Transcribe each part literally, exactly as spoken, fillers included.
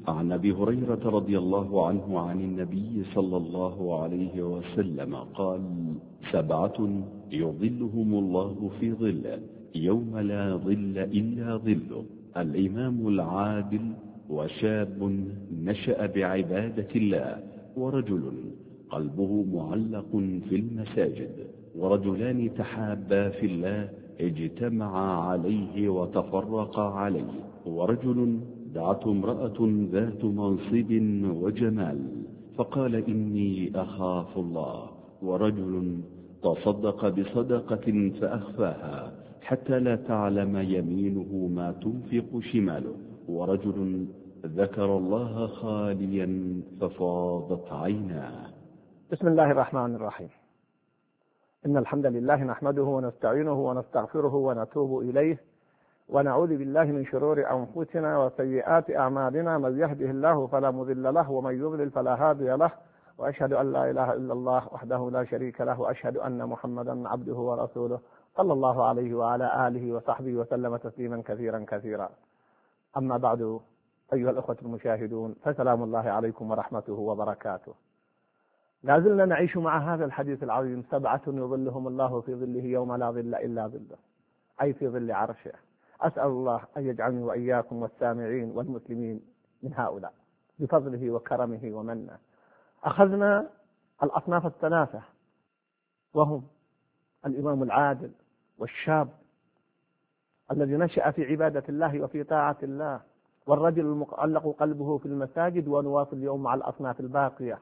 عن أبي هريرة رضي الله عنه عن النبي صلى الله عليه وسلم قال: سبعة يظلهم الله في ظله يوم لا ظل إلا ظله: الإمام العادل، وشاب نشأ بعبادة الله، ورجل قلبه معلق في المساجد، ورجلان تحابا في الله اجتمعا عليه وتفرقا عليه، ورجل دعته امرأة ذات منصب وجمال فقال: إني أخاف الله، ورجل تصدق بصدقة فأخفاها حتى لا تعلم يمينه ما تنفق شماله، ورجل ذكر الله خاليا ففاضت عيناه. بسم الله الرحمن الرحيم. إن الحمد لله نحمده ونستعينه ونستغفره ونتوب إليه، ونعوذ بالله من شرور أنفسنا وسيئات أعمالنا، من يهده الله فلا مضل له ومن يضلل فلا هادي له، وأشهد أن لا إله إلا الله وحده لا شريك له، وأشهد أن محمدا عبده ورسوله صلى الله عليه وعلى آله وصحبه وسلم تسليما كثيرا كثيرا. أما بعد، أيها الأخوة المشاهدون، فسلام الله عليكم ورحمته وبركاته. لا زلنا نعيش مع هذا الحديث العظيم: سبعة يظلهم الله في ظله يوم لا ظل إلا ظله، أي في ظل عرشه. أسأل الله أن يجعلني وإياكم والسامعين والمسلمين من هؤلاء بفضله وكرمه ومنه. أخذنا الأصناف الثلاثة، وهم الإمام العادل، والشاب الذي نشأ في عبادة الله وفي طاعة الله، والرجل المعلق قلبه في المساجد، ونواصل اليوم مع الأصناف الباقية.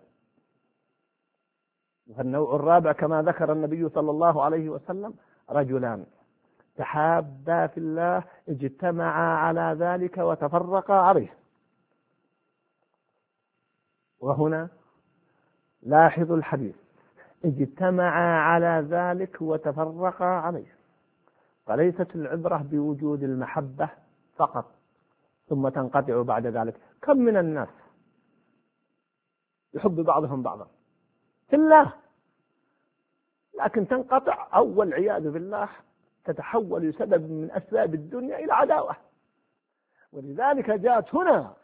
والنوع الرابع كما ذكر النبي صلى الله عليه وسلم: رجلان تحابا في الله اجتمعا على ذلك وتفرقا عليه. وهنا لاحظوا الحديث: اجتمعا على ذلك وتفرقا عليه، فليست العبرة بوجود المحبة فقط ثم تنقطع بعد ذلك. كم من الناس يحب بعضهم بعضا في الله، لكن تنقطع أو والعياذ بالله تتحول سبب من أسباب الدنيا إلى عداوة. ولذلك جاءت هنا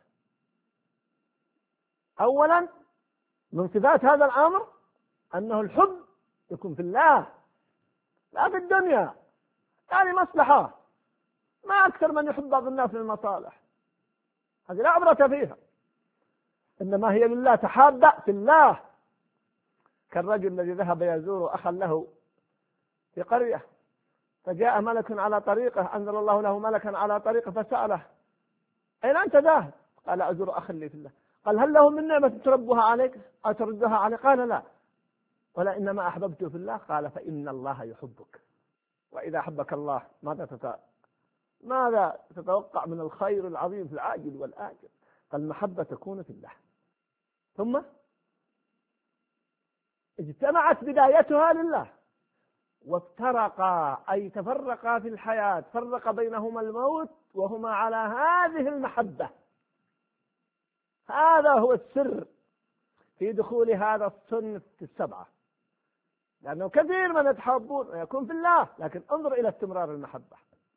أولا من صفات هذا الأمر أنه الحب يكون في الله لا في الدنيا، يعني مصلحة. ما أكثر من يحب بعض الناس للمصالح، هذه لا عبرة فيها، إنما هي لله، تحابة في الله. كالرجل الذي ذهب يزور أخا له في قرية، فجاء ملك على طريقه، أنزل الله له ملكا على طريقه فسأله: أين أنت ذاهب؟ قال: أزور أخا لي في الله. قال: هل له من نعمة تربها عليك أو تردها عليك؟ قال: لا، ولا إنما أحببته في الله. قال: فإن الله يحبك، وإذا أحبك الله ماذا تت... ماذا تتوقع من الخير العظيم في العاجل والآجل؟ فالمحبة تكون في الله. ثم اجتمعت بدايتها لله، وافترقا أي تفرقا في الحياة، فرق بينهما الموت وهما على هذه المحبة. هذا هو السر في دخول هذا الصنف السبعة، لأنه كثير من يتحابون ويكون في الله، لكن انظر إلى استمرار المحبة.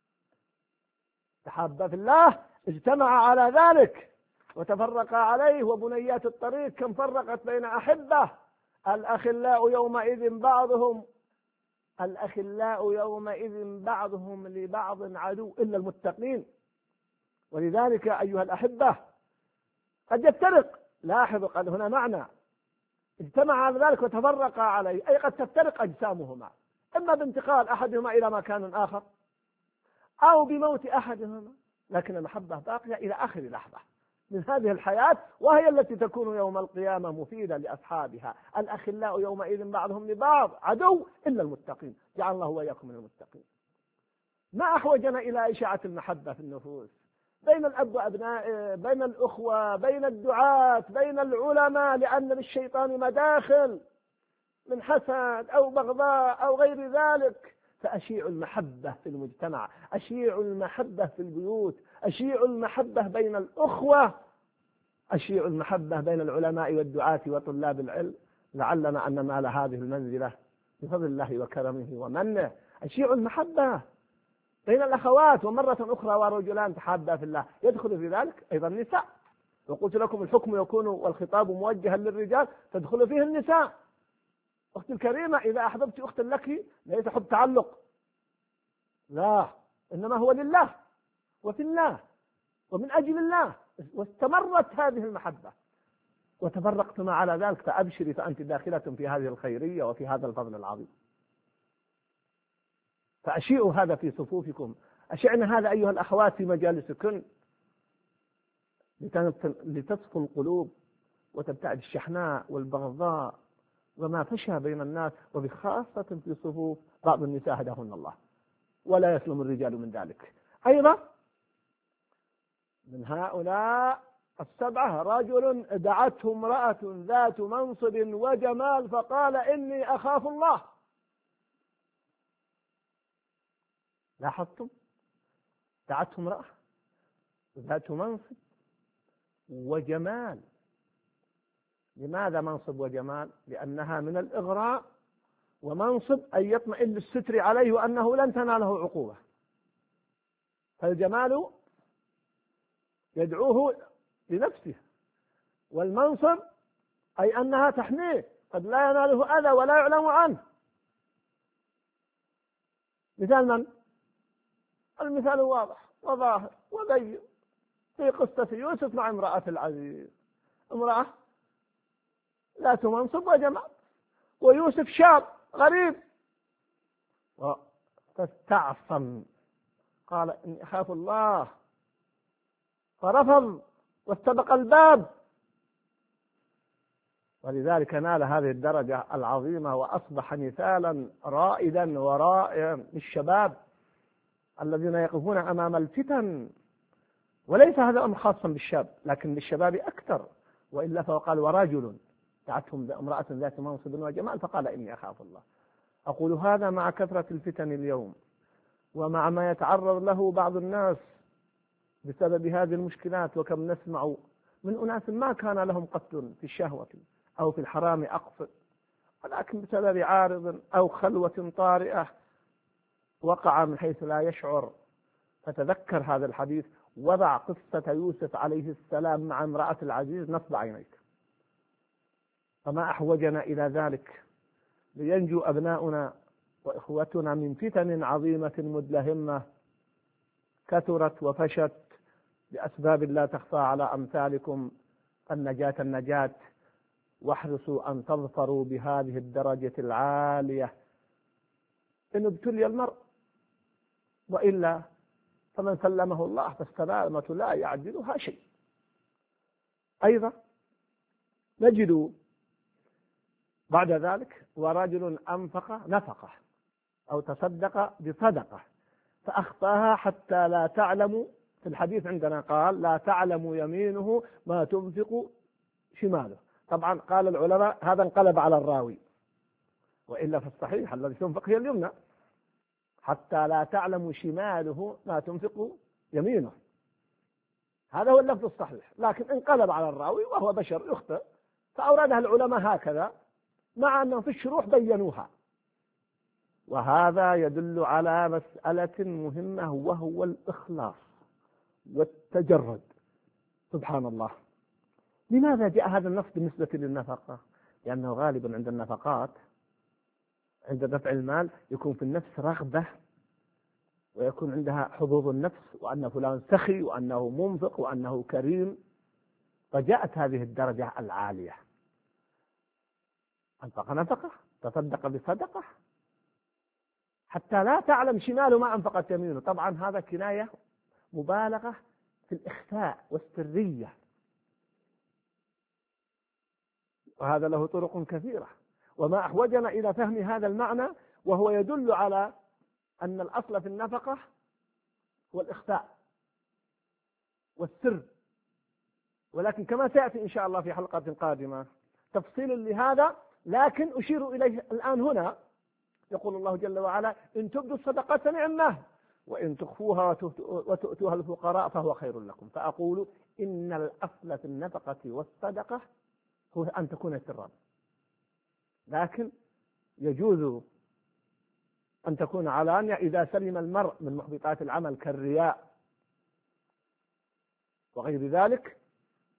تحابا في الله، اجتمع على ذلك وتفرقا عليه. وبنيات الطريق كم فرقت بين أحبة. الأخلاء يومئذ بعضهم الأخلاء يومئذ بعضهم لبعض عدو إلا المتقين. ولذلك أيها الأحبة قد يفترق، لاحظوا قد هنا معنى اجتمع على ذلك وتفرقا عليه، أي قد تفترق أجسامهما، إما بانتقال أحدهما إلى مكان آخر أو بموت أحدهما، لكن المحبة باقية إلى آخر لحظة من هذه الحياة، وهي التي تكون يوم القيامة مفيدة لأصحابها. الأخلاء يومئذ بعضهم لبعض عدو إلا المتقين، جعل الله وإياكم من المتقين. ما أحوجنا إلى إشاعة المحبة في النفوس بين الأب وأبنائه، بين الأخوة، بين الدعاة، بين العلماء، لأن للشيطان مداخل من حسد أو بغضاء أو غير ذلك. فأشيع المحبة في المجتمع، أشيع المحبة في البيوت، أشيع المحبة بين الأخوة، أشيع المحبة بين العلماء والدعاة وطلاب العلم، لعلنا أن ننال هذه المنزلة بفضل الله وكرمه ومنه. أشيع المحبة بين الأخوات، ومرة أخرى ورجلان تحابا في الله، يدخل في ذلك أيضا النساء. وقلت لكم الحكم يكون والخطاب موجها للرجال تدخل فيه النساء. أختي الكريمة، إذا أحببت أختا لك ليس حب تعلق، لا، إنما هو لله وفي الله ومن أجل الله، واستمرت هذه المحبة وتفرقتما على ذلك، فأبشري فأنت داخلة في هذه الخيرية وفي هذا الفضل العظيم. فأشيئوا هذا في صفوفكم، أشعنا هذا أيها الأخوات في مجالسكن لتصفو القلوب وتبتعد الشحناء والبغضاء وما فشى بين الناس، وبخاصة في صفوف بعض النساء هداهن الله، ولا يسلم الرجال من ذلك. أيضا من هؤلاء السبعة رجل دعته امرأة ذات منصب وجمال فقال إني أخاف الله. لاحظتم؟ دعته امرأة ذات منصب وجمال. لماذا منصب وجمال؟ لأنها من الإغراء، ومنصب أن يطمئن الستر عليه وأنه لن تناله عقوبة، فالجمال يدعوه لنفسه، والمنصب أي أنها تحميه قد لا يناله أذى ولا يعلم عنه. مثال من؟ المثال واضح وظاهر وبين في قصة يوسف مع امرأة العزيز. امرأة ذات منصب وجمال، ويوسف شاب غريب، فاستعصم قال إني أخاف الله، فرفض واستبق الباب، ولذلك نال هذه الدرجة العظيمة وأصبح مثالا رائدا ورائعا للشباب الذين يقفون أمام الفتن. وليس هذا أمر خاصا بالشاب، لكن للشباب أكثر، وإلا فقال ورجل دعتهم امرأة ذات منصب وجمال فقال إني أخاف الله. أقول هذا مع كثرة الفتن اليوم، ومع ما يتعرض له بعض الناس بسبب هذه المشكلات، وكم نسمع من أناس ما كان لهم قتل في الشهوة أو في الحرام أقصد، ولكن بسبب عارض أو خلوة طارئة وقع من حيث لا يشعر. فتذكر هذا الحديث، وضع قصة يوسف عليه السلام مع امرأة العزيز نصب عينيك. فما أحوجنا إلى ذلك لينجو أبناؤنا وإخوتنا من فتن عظيمة مدلهمة كثرت وفشت بأسباب لا تخفى على أمثالكم. النجاة النجاة، واحرصوا أن تظفروا بهذه الدرجة العالية إن ابتلي المرء، وإلا فمن سلمه الله فالسلامة لا يعدلها شيء. أيضا نجد بعد ذلك ورجل أنفق نفقه أو تصدق بصدقة فأخفاها حتى لا تعلم، في الحديث عندنا قال لا تعلم يمينه ما تنفق شماله. طبعا قال العلماء هذا انقلب على الراوي، وإلا في الصحيح الذي تنفق هي اليمنى، حتى لا تعلم شماله ما تنفق يمينه، هذا هو اللفظ الصحيح، لكن انقلب على الراوي وهو بشر يخطئ، فأوردها العلماء هكذا، مع أنهم في الشروح بينوها. وهذا يدل على مسألة مهمة، وهو الإخلاص والتجرد. سبحان الله. لماذا جاء هذا النص بالنسبة للنفقة؟ لأنه غالبا عند النفقات عند دفع المال يكون في النفس رغبة، ويكون عندها حظوظ النفس، وأن فلان سخي وأنه منفق وأنه كريم، فجاءت هذه الدرجة العالية. أنفق نفقة، تصدق بصدقة، حتى لا تعلم شماله ما أنفقت يمينه. طبعا هذا كناية مبالغة في الإخفاء والسرية، وهذا له طرق كثيرة. وما أحوجنا إلى فهم هذا المعنى، وهو يدل على أن الأصل في النفقة هو الإخفاء والسر، ولكن كما سيأتي إن شاء الله في حلقة قادمة تفصيل لهذا، لكن أشير إليه الآن هنا. يقول الله جل وعلا إن تبدوا الصدقات نعمة وإن تخفوها وتؤتوها الفقراء فهو خير لكم. فأقول إن الأصل في النفقة والصدقة هو أن تكون سرا، لكن يجوز أن تكون علانية إذا سلم المرء من محبطات العمل كالرياء وغير ذلك،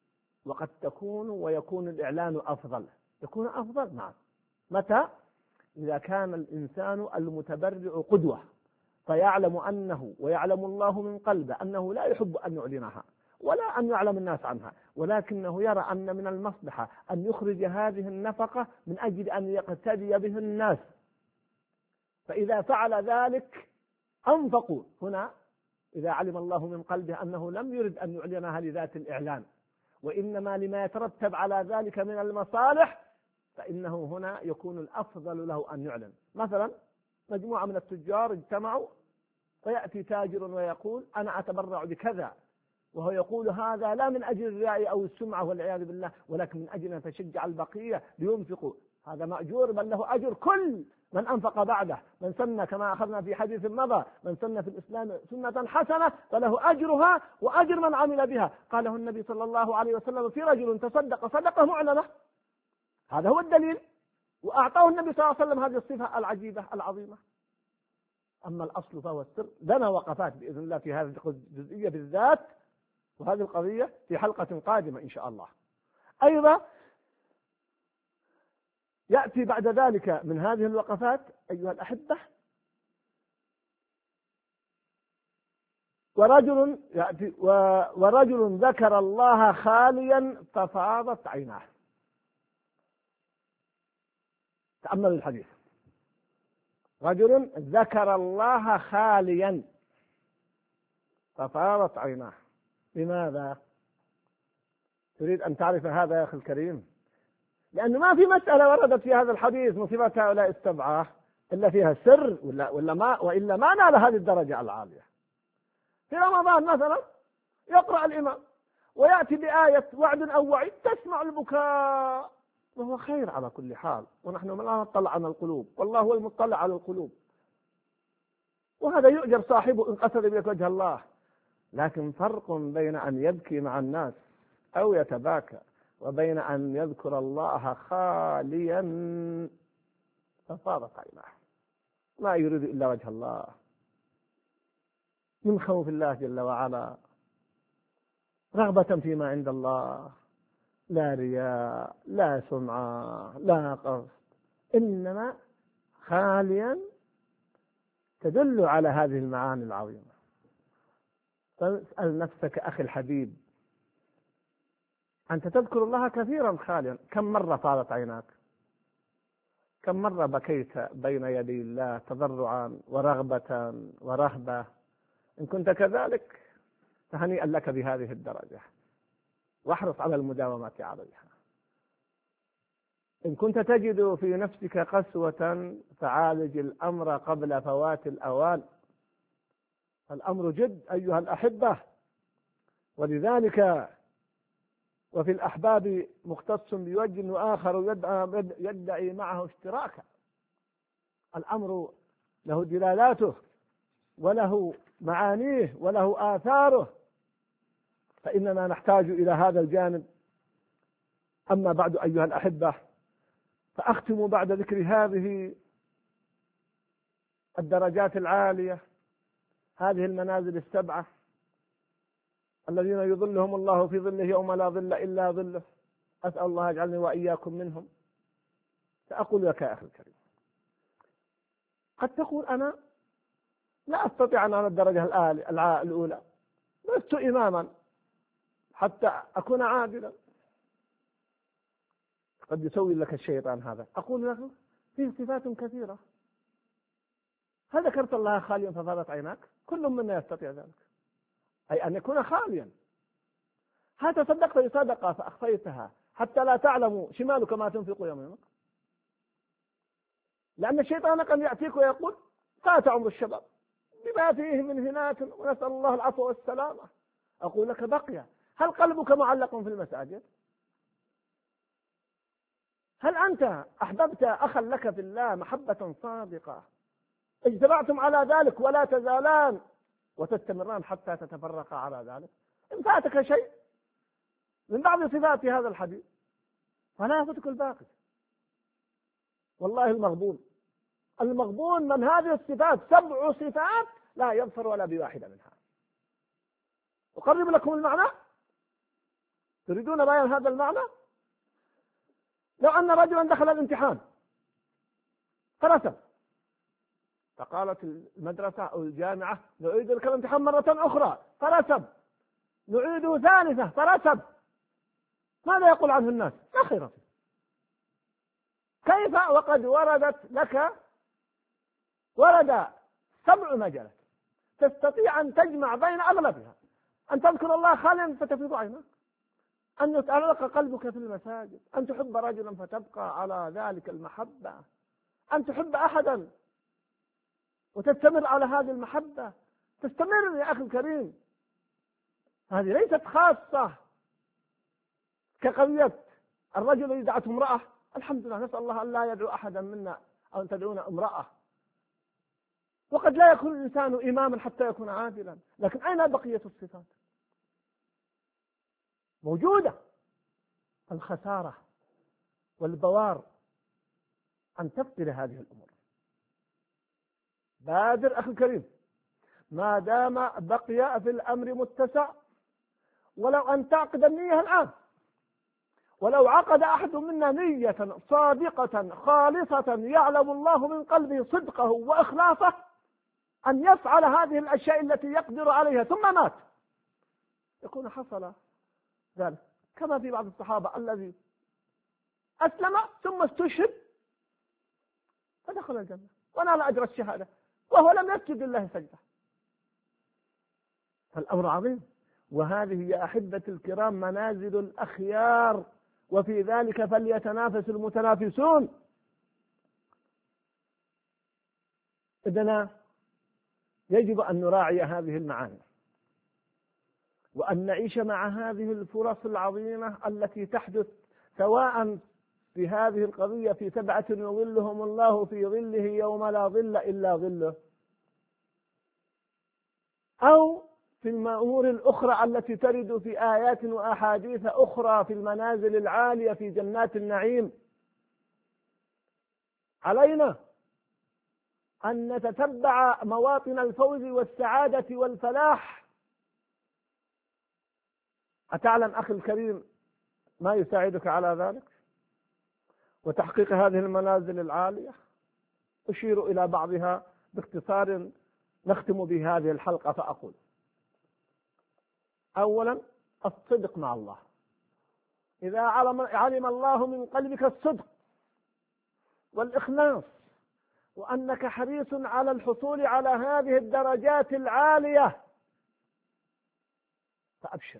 وقد تكون ويكون الإعلان أفضل. يكون أفضل نعم. متى؟ إذا كان الإنسان المتبرع قدوة، فيعلم أنه ويعلم الله من قلبه أنه لا يحب أن يعلنها ولا أن يعلم الناس عنها، ولكنه يرى أن من المصلحة أن يخرج هذه النفقة من أجل أن يقتدي به الناس، فإذا فعل ذلك أنفقوا. هنا إذا علم الله من قلبه أنه لم يرد أن يعلنها لذات الإعلان وإنما لما يترتب على ذلك من المصالح، فإنه هنا يكون الأفضل له أن يعلن. مثلا مجموعة من التجار اجتمعوا، فيأتي تاجر ويقول أنا أتبرع بكذا، وهو يقول هذا لا من أجل الرياء أو السمعة والعياذ بالله، ولكن من أجل أن تشجع البقية لينفقوا. هذا مأجور، بل له أجر كل من أنفق بعده. من سن كما أخذنا في حديث مضى، من سن في الإسلام سنة حسنة فله أجرها وأجر من عمل بها. قاله النبي صلى الله عليه وسلم في رجل تصدق صدقة معلنة، هذا هو الدليل، وأعطاه النبي صلى الله عليه وسلم هذه الصفة العجيبة العظيمة. أما الأصل فهو السر. لنا وقفات بإذن الله في هذه الجزئية بالذات، وهذه القضية في حلقة قادمة إن شاء الله. أيضا يأتي بعد ذلك من هذه الوقفات أيها الأحبة، ورجل يأتي ورجل ذكر الله خاليا ففاضت عيناه. تأملوا الحديث. رجل ذكر الله خاليا ففاضت عيناه. لماذا؟ تريد أن تعرف هذا يا أخي الكريم؟ لأنه ما في مسألة وردت في هذا الحديث من صفات هؤلاء السبعة إلا فيها سر ولا ولا ما وإلا ما نال هذه الدرجة العالية. في رمضان مثلا يقرأ الإمام ويأتي بآية وعد أو وعيد تسمع البكاء، وهو خير على كل حال، ونحن لا نطلع على القلوب، والله هو المطلع على القلوب، وهذا يؤجر صاحبه إن قصد بك وجه الله. لكن فرق بين أن يبكي مع الناس أو يتباكى وبين أن يذكر الله خاليا ففاضت عيناه، لا يريد إلا وجه الله، من خوف الله جل وعلا، رغبة فيما عند الله، لا رياء لا سمعة لا قصد، إنما خاليا تدل على هذه المعاني العظيمة. فاسأل نفسك أخي الحبيب، أنت تذكر الله كثيرا خاليا، كم مرة فاضت عيناك؟ كم مرة بكيت بين يدي الله تضرعا ورغبة ورهبة؟ إن كنت كذلك فهنيئا لك بهذه الدرجة، واحرص على المداومة عليها. إن كنت تجد في نفسك قسوة فعالج الأمر قبل فوات الأوان. الأمر جد أيها الأحبة، ولذلك وفي الأحباب مختص بوجه وآخر يدعي معه اشتراكا. الأمر له دلالاته وله معانيه وله آثاره، فإننا نحتاج إلى هذا الجانب. أما بعد أيها الأحبة، فأختم بعد ذكر هذه الدرجات العالية، هذه المنازل السبعة الذين يظلهم الله في ظله يوم لا ظل إلا ظله، أسأل الله يجعلني وإياكم منهم. سأقول لك يا أخي الكريم، قد تقول أنا لا أستطيع أن أنا الدرجة الأولى، لست إماما حتى أكون عادلا. قد يسوي لك الشيطان هذا. أقول لك فيه صفات كثيرة. هل ذكرت الله خاليا ففاضت عيناك؟ كل منا يستطيع ذلك، أي أن يكون خاليا. هل تصدقت بصدقة فأخفيتها حتى لا تعلم شمالك ما تنفق يمينك؟ لأن الشيطان قد يأتيك ويقول فات عمر الشباب بما فيه من هناك، ونسأل الله العفو والسلامة. أقول لك بقي. هل قلبك معلق في المساجد؟ هل أنت أحببت أخا لك في الله محبة صادقة اجتمعتم على ذلك ولا تزالان وتستمران حتى تتفرقا على ذلك؟ إن فاتك شيء من بعض صفات هذا الحديث فلا يفوتك الباقي. والله المغبون المغبون من هذه الصفات، سبع صفات لا يظفر ولا بواحدة منها. أقرب لكم المعنى. تريدون بيان هذا المعنى؟ لو أن رجلا دخل الامتحان فرسب، فقالت المدرسة أو الجامعة نعيد لك الامتحان مرة أخرى فرسب، نعيده ثالثة فرسب، ماذا يقول عنه الناس؟ لا خير فيه. كيف وقد وردت لك ورد سبع مجالات تستطيع أن تجمع بين أغلبها، أن تذكر الله خاليا فتفيض عينك، أن يتعلق قلبك في المساجد، أن تحب رجلا فتبقى على ذلك المحبة، أن تحب أحدا وتستمر على هذه المحبة، تستمر يا أخي الكريم. هذه ليست خاصة كقضية الرجل الذي دعته امرأة، الحمد لله نسأل الله أن لا يدعو أحدا منا أو أن تدعون امرأة، وقد لا يكون الإنسان إماما حتى يكون عادلا، لكن أين بقية الصفات؟ موجودة. الخسارة والبوار أن تفقد هذه الأمور. بادر أخي الكريم ما دام بقي في الأمر متسع، ولو أن تعقد النية الآن، ولو عقد أحد منا نية صادقة خالصة يعلم الله من قلبه صدقه وإخلاصه أن يفعل هذه الأشياء التي يقدر عليها ثم مات، يكون حصل ذلك، كما في بعض الصحابة الذي أسلم ثم استشهد فدخل الجنة ونال أجر الشهادة وهو لم يسجد لله سجدة. فالأمر عظيم، وهذه يا أحبة الكرام منازل الأخيار، وفي ذلك فليتنافس المتنافسون. إذن يجب أن نراعي هذه المعاني، وأن نعيش مع هذه الفرص العظيمة التي تحدث، سواء في هذه القضية في سبعة يظلهم الله في ظله يوم لا ظل إلا ظله، أو في الأمور الأخرى التي ترد في آيات وأحاديث أخرى في المنازل العالية في جنات النعيم. علينا أن نتتبع مواطن الفوز والسعادة والفلاح. أتعلم أخي الكريم ما يساعدك على ذلك وتحقيق هذه المنازل العالية؟ أشير إلى بعضها باختصار نختم بهذه الحلقة، فأقول: أولا الصدق مع الله. إذا علم, علم الله من قلبك الصدق والإخلاص وأنك حريص على الحصول على هذه الدرجات العالية فأبشر.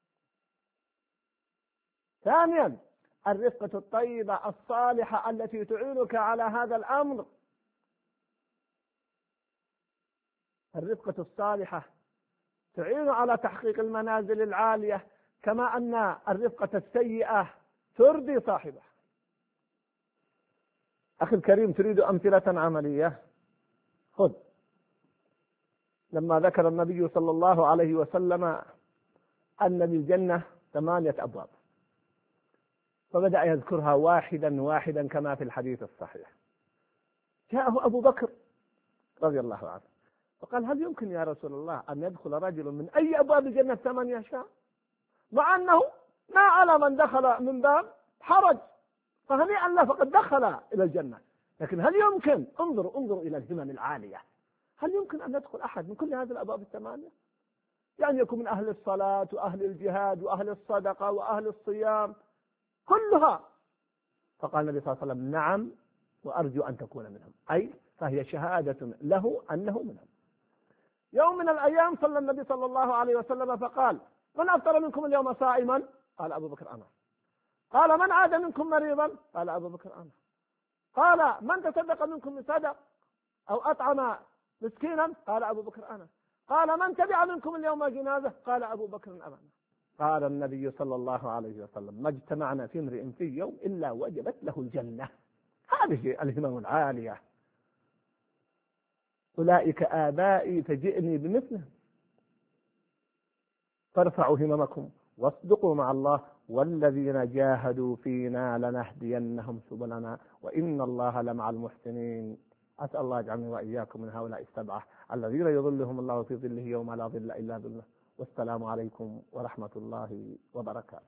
ثانيا الرفقة الطيبة الصالحة التي تعينك على هذا الأمر. الرفقة الصالحة تعين على تحقيق المنازل العالية، كما أن الرفقة السيئة تردي صاحبه. أخي الكريم، تريد أمثلة عملية؟ خذ. لما ذكر النبي صلى الله عليه وسلم أن للجنة ثمانية أبواب، فبدأ يذكرها واحدا واحدا كما في الحديث الصحيح. جاءه أبو بكر رضي الله عنه فقال: هل يمكن يا رسول الله أن يدخل رجل من أي أبواب الجنة ثمانية شاء؟ مع أنه ما على من دخل من باب حرج، فهنيئا له فقد دخل إلى الجنة. لكن هل يمكن، انظروا انظروا إلى الهمم العالية، هل يمكن أن يدخل أحد من كل هذه الأبواب الثمانية؟ يعني يكون من أهل الصلاة وأهل الجهاد وأهل الصدقة وأهل الصيام كلها. فقال النبي صلى الله عليه وسلم: نعم، وأرجو أن تكون منهم، أي فهي شهادة له أنه منهم. يوم من الأيام صلى النبي صلى الله عليه وسلم فقال: من أفطر منكم اليوم صائما؟ قال أبو بكر: أنا. قال: من عاد منكم مريضا؟ قال أبو بكر: أنا. قال: من تصدق منكم بصدق أو أطعم مسكينا؟ قال أبو بكر: أنا. قال: من تبع منكم اليوم جنازة؟ قال أبو بكر: أنا. قال النبي صلى الله عليه وسلم: ما اجتمعنا في امرئ في يوم إلا وجبت له الجنة. هذه الهمم العالية. أولئك آبائي فجئني بمثلهم. فارفعوا هممكم واصدقوا مع الله، والذين جاهدوا فينا لنهدينهم سبلنا وإن الله لمع المحسنين. أسأل الله يجعلني وإياكم من هؤلاء السبعة الذين يظلهم الله في ظله يوم لا ظل إلا ظله. والسلام عليكم ورحمة الله وبركاته.